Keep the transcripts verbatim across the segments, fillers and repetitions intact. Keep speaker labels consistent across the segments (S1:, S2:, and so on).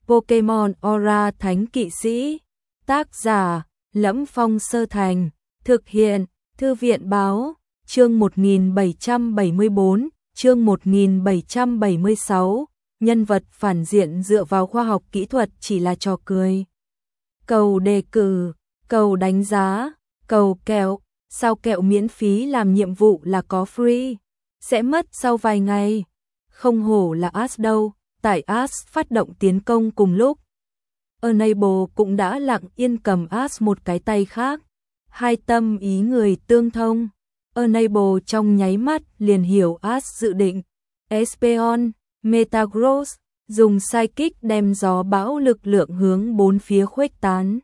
S1: Pokemon Aura Thánh Kỵ Sĩ. Tác giả: Lẫm Phong Sơ Thành. Thực hiện: Thư viện báo. Chương một nghìn bảy trăm bảy mươi bốn, chương một nghìn bảy trăm bảy mươi sáu. Nhân vật phản diện dựa vào khoa học kỹ thuật chỉ là trò cười. Cầu đề cử, cầu đánh giá, cầu kẹo. Sao kẹo miễn phí làm nhiệm vụ là có free? Sẽ mất sau vài ngày. Không hổ là Ash đâu, tại Ash phát động tiến công cùng lúc. Enable cũng đã lặng yên cầm Ash một cái tay khác. Hai tâm ý người tương thông. Enable trong nháy mắt liền hiểu Ash dự định. Espeon, Metagross, dùng Psychic đem gió bão lực lượng hướng bốn phía khuếch tán.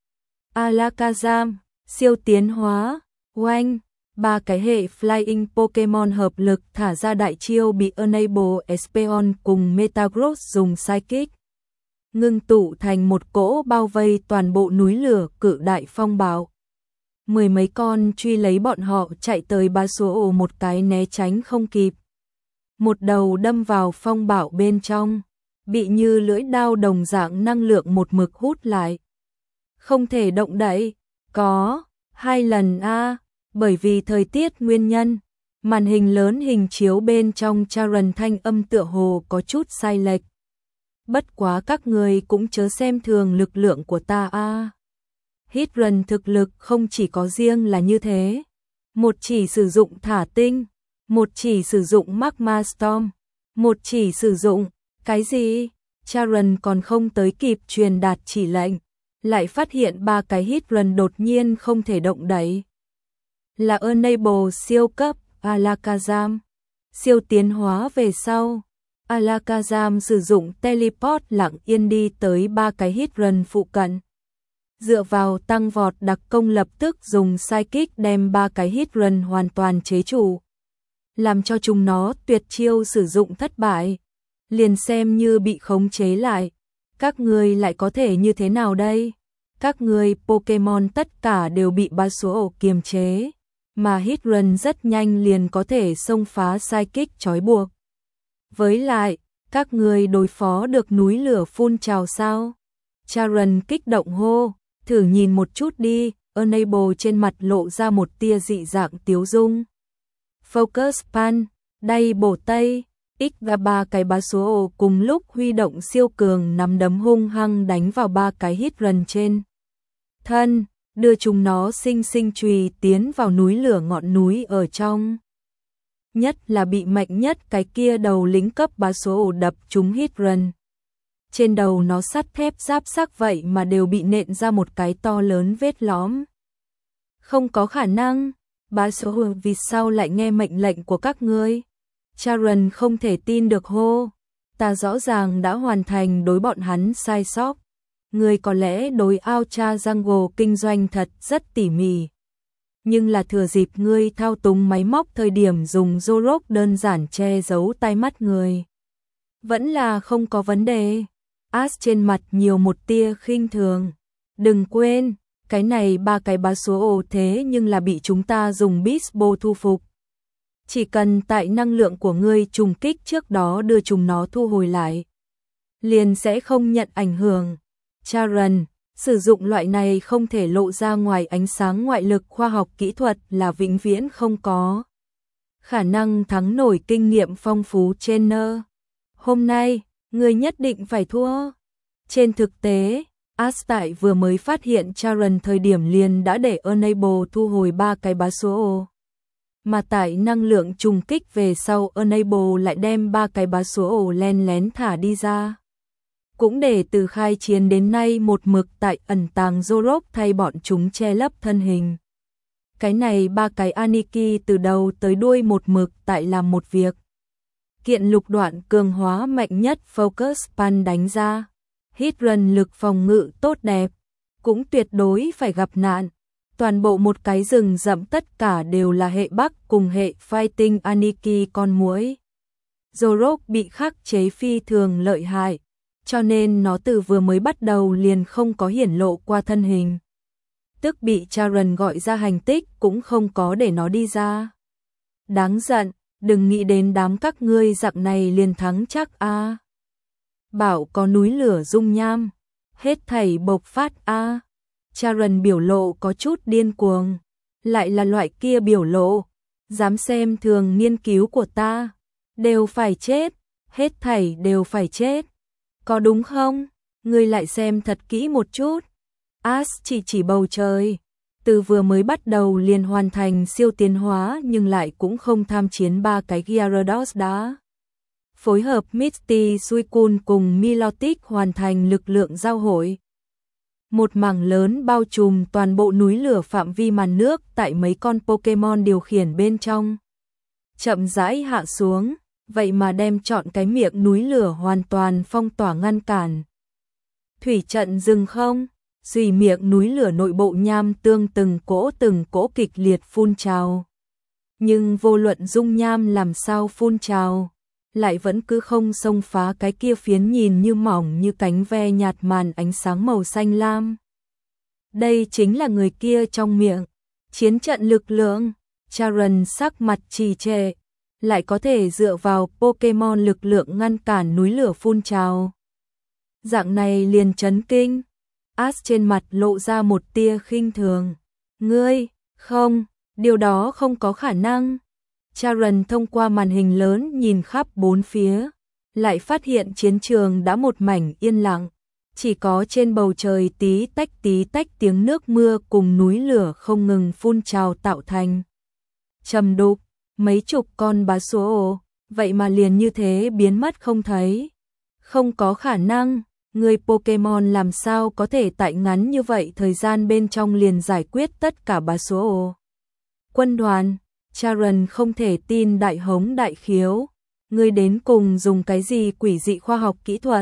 S1: Alakazam, siêu tiến hóa, oanh, ba cái hệ Flying Pokemon hợp lực thả ra đại chiêu bị Enable, Espeon cùng Metagross dùng Psychic ngưng tụ thành một cỗ bao vây toàn bộ núi lửa cự đại phong bạo. Mười mấy con truy lấy bọn họ chạy tới ba số một cái né tránh không kịp. Một đầu đâm vào phong bạo bên trong, bị như lưỡi đao đồng dạng năng lượng một mực hút lại. Không thể động đậy, có, hai lần a bởi vì thời tiết nguyên nhân, màn hình lớn hình chiếu bên trong Charon thanh âm tựa hồ có chút sai lệch. Bất quá các người cũng chớ xem thường lực lượng của ta a. Hydran thực lực không chỉ có riêng là như thế. Một chỉ sử dụng thả tinh, một chỉ sử dụng Magma Storm, một chỉ sử dụng, cái gì? Charon còn không tới kịp truyền đạt chỉ lệnh, lại phát hiện ba cái Hydran đột nhiên không thể động đậy. Là Enable siêu cấp, Alakazam. Siêu tiến hóa về sau, Alakazam sử dụng teleport lặng yên đi tới ba cái Hydran phụ cận. Dựa vào tăng vọt đặc công lập tức dùng Psychic đem ba cái Hydran hoàn toàn chế trụ. Làm cho chúng nó tuyệt chiêu sử dụng thất bại. Liền xem như bị khống chế lại. Các người lại có thể như thế nào đây? Các người Pokemon tất cả đều bị ba số ổ kiềm chế. Mà Hydran rất nhanh liền có thể xông phá Psychic trói buộc. Với lại, các người đối phó được núi lửa phun trào sao? Charon kích động hô, thử nhìn một chút đi. Enable trên mặt lộ ra một tia dị dạng tiếu dung. Focus Pan, đay bổ tây, X và ba cái bá số ổ cùng lúc huy động siêu cường nắm đấm hung hăng đánh vào ba cái Hydran trên thân, đưa chúng nó sinh sinh chùy tiến vào núi lửa ngọn núi ở trong. Nhất là bị mạnh nhất cái kia đầu lính cấp bá số ổ đập trúng Hydran. Trên đầu nó sắt thép giáp sắc vậy mà đều bị nện ra một cái to lớn vết lõm. Không có khả năng, bá số ổ vì sao lại nghe mệnh lệnh của các ngươi? Charon không thể tin được hô, ta rõ ràng đã hoàn thành đối bọn hắn sai sót. Ngươi có lẽ đối Ultra Jungle kinh doanh thật rất tỉ mỉ. Nhưng là thừa dịp ngươi thao túng máy móc thời điểm dùng Zoroark đơn giản che giấu tai mắt người. Vẫn là không có vấn đề. Ash trên mặt nhiều một tia khinh thường. Đừng quên, cái này ba cái bá số ổ thế nhưng là bị chúng ta dùng Beast Ball thu phục. Chỉ cần tại năng lượng của ngươi trùng kích trước đó đưa chúng nó thu hồi lại, liền sẽ không nhận ảnh hưởng. Charon, sử dụng loại này không thể lộ ra ngoài ánh sáng ngoại lực khoa học kỹ thuật là vĩnh viễn không có khả năng thắng nổi kinh nghiệm phong phú trainer. Hôm nay, ngươi nhất định phải thua. Trên thực tế, Ash tại vừa mới phát hiện Charon thời điểm liền đã để Enable thu hồi ba cái bá số ổ. Mà tại năng lượng trùng kích về sau Enable lại đem ba cái bá số ổ len lén thả đi ra. Cũng để từ khai chiến đến nay một mực tại ẩn tàng Zoroark thay bọn chúng che lấp thân hình. Cái này ba cái Aniki từ đầu tới đuôi một mực tại làm một việc. Kiện lục đoạn cường hóa mạnh nhất Focus Pan đánh ra. Hydran lực phòng ngự tốt đẹp, cũng tuyệt đối phải gặp nạn. Toàn bộ một cái rừng rậm tất cả đều là hệ Bắc cùng hệ Fighting Aniki con muỗi. Zoroark bị khắc chế phi thường lợi hại, cho nên nó từ vừa mới bắt đầu liền không có hiển lộ qua thân hình. Tức bị Charon gọi ra hành tích cũng không có để nó đi ra. Đáng giận, đừng nghĩ đến đám các ngươi dạng này liền thắng chắc a. bảo có núi lửa dung nham, hết thảy bộc phát a. À. Charon biểu lộ có chút điên cuồng, lại là loại kia biểu lộ, dám xem thường nghiên cứu của ta, đều phải chết, hết thảy đều phải chết. Có đúng không? Ngươi lại xem thật kỹ một chút. Ash chỉ chỉ bầu trời, từ vừa mới bắt đầu liền hoàn thành siêu tiến hóa nhưng lại cũng không tham chiến ba cái Gyarados đã. Phối hợp Misty Suicune cùng Milotic hoàn thành lực lượng giao hội. Một mảng lớn bao trùm toàn bộ núi lửa phạm vi màn nước tại mấy con Pokémon điều khiển bên trong. Chậm rãi hạ xuống, vậy mà đem trọn cái miệng núi lửa hoàn toàn phong tỏa ngăn cản. Thủy trận dừng không? Dùy miệng núi lửa nội bộ nham tương từng cỗ từng cỗ kịch liệt phun trào. Nhưng vô luận dung nham làm sao phun trào, lại vẫn cứ không xông phá cái kia phiến nhìn như mỏng như cánh ve nhạt màn ánh sáng màu xanh lam. Đây chính là người kia trong miệng. Chiến trận lực lượng, Charon sắc mặt trì trệ, lại có thể dựa vào Pokémon lực lượng ngăn cản núi lửa phun trào. Dạng này liền chấn kinh. Ash trên mặt lộ ra một tia khinh thường. Ngươi, không, điều đó không có khả năng. Charon thông qua màn hình lớn nhìn khắp bốn phía, lại phát hiện chiến trường đã một mảnh yên lặng, chỉ có trên bầu trời tí tách tí tách tiếng nước mưa cùng núi lửa không ngừng phun trào tạo thành. Trầm đục, mấy chục con bá số, vậy mà liền như thế biến mất không thấy. Không có khả năng, người Pokémon làm sao có thể tại ngắn như vậy thời gian bên trong liền giải quyết tất cả bá số. Quân đoàn, Charon không thể tin đại hống đại khiếu, ngươi đến cùng dùng cái gì quỷ dị khoa học kỹ thuật?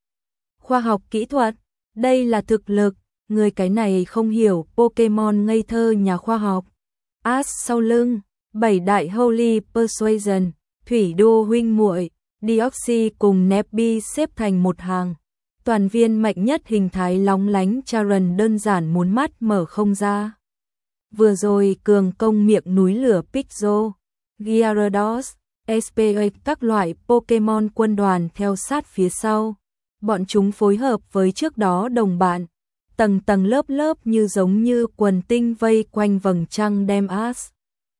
S1: Khoa học kỹ thuật, đây là thực lực, ngươi cái này không hiểu Pokémon ngây thơ nhà khoa học. Ash sau lưng, bảy đại Holy Persuasion, Thủy Đô huynh muội, Deoxys cùng Nebby xếp thành một hàng. Toàn viên mạnh nhất hình thái lóng lánh Charon đơn giản muốn mắt mở không ra. Vừa rồi cường công miệng núi lửa Pixel, Gyarados, ét pê a các loại Pokémon quân đoàn theo sát phía sau. Bọn chúng phối hợp với trước đó đồng bạn, tầng tầng lớp lớp như giống như quần tinh vây quanh vầng trăng đem Ash,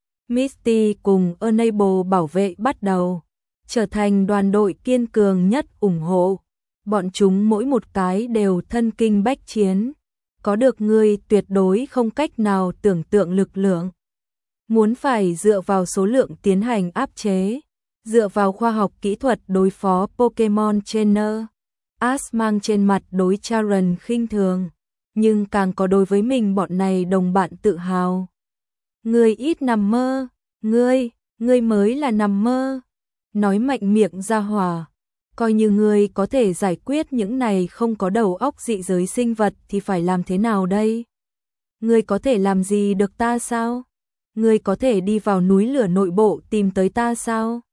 S1: Misty cùng Enable bảo vệ bắt đầu, trở thành đoàn đội kiên cường nhất ủng hộ. Bọn chúng mỗi một cái đều thân kinh bách chiến, có được người tuyệt đối không cách nào tưởng tượng lực lượng. Muốn phải dựa vào số lượng tiến hành áp chế, dựa vào khoa học kỹ thuật đối phó Pokémon Trainer. Ash mang trên mặt đối Charon khinh thường, nhưng càng có đối với mình bọn này đồng bạn tự hào. Ngươi ít nằm mơ, ngươi, ngươi mới là nằm mơ. Nói mạnh miệng ra hỏa, coi như ngươi có thể giải quyết những này không có đầu óc dị giới sinh vật thì phải làm thế nào đây? Ngươi có thể làm gì được ta sao? Ngươi có thể đi vào núi lửa nội bộ tìm tới ta sao?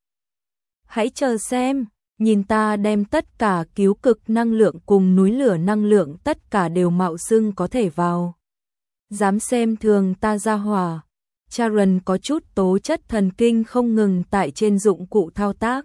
S1: Hãy chờ xem, nhìn ta đem tất cả cứu cực năng lượng cùng núi lửa năng lượng tất cả đều mạo xưng có thể vào. Dám xem thường ta ra hỏa. Charon có chút tố chất thần kinh không ngừng tại trên dụng cụ thao tác.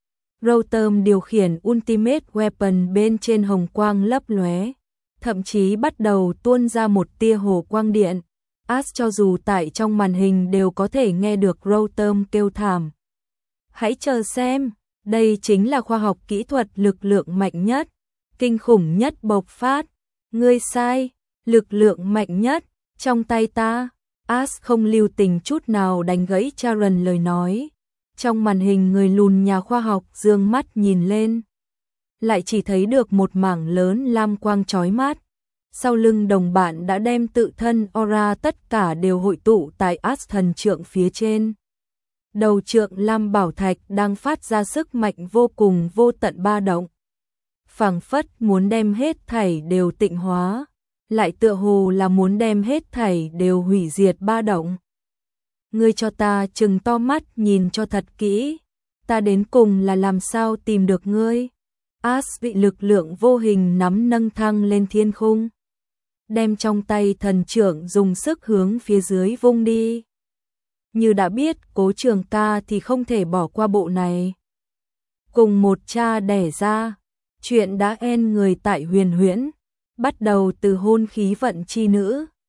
S1: Rotom điều khiển Ultimate Weapon bên trên hồng quang lấp lóe, thậm chí bắt đầu tuôn ra một tia hồ quang điện. Ash cho dù tại trong màn hình đều có thể nghe được Rotom kêu thảm. Hãy chờ xem, đây chính là khoa học kỹ thuật lực lượng mạnh nhất, kinh khủng nhất bộc phát. Ngươi sai, lực lượng mạnh nhất, trong tay ta. Ash không lưu tình chút nào đánh gãy Charon lời nói. Trong màn hình người lùn nhà khoa học dương mắt nhìn lên, lại chỉ thấy được một mảng lớn lam quang chói mắt. Sau lưng đồng bạn đã đem tự thân aura tất cả đều hội tụ tại Ash thần trượng phía trên. Đầu trượng lam bảo thạch đang phát ra sức mạnh vô cùng vô tận ba động. Phảng phất muốn đem hết thảy đều tịnh hóa, lại tựa hồ là muốn đem hết thảy đều hủy diệt ba động. Ngươi cho ta trừng to mắt nhìn cho thật kỹ, ta đến cùng là làm sao tìm được ngươi? Ash bị lực lượng vô hình nắm nâng thăng lên thiên khung, đem trong tay thần trượng dùng sức hướng phía dưới vung đi. Như đã biết Cố Trường Ca thì không thể bỏ qua bộ này. Cùng một cha đẻ ra, Chuyện đã en người tại huyền huyễn, bắt đầu từ hôn khí vận chi nữ,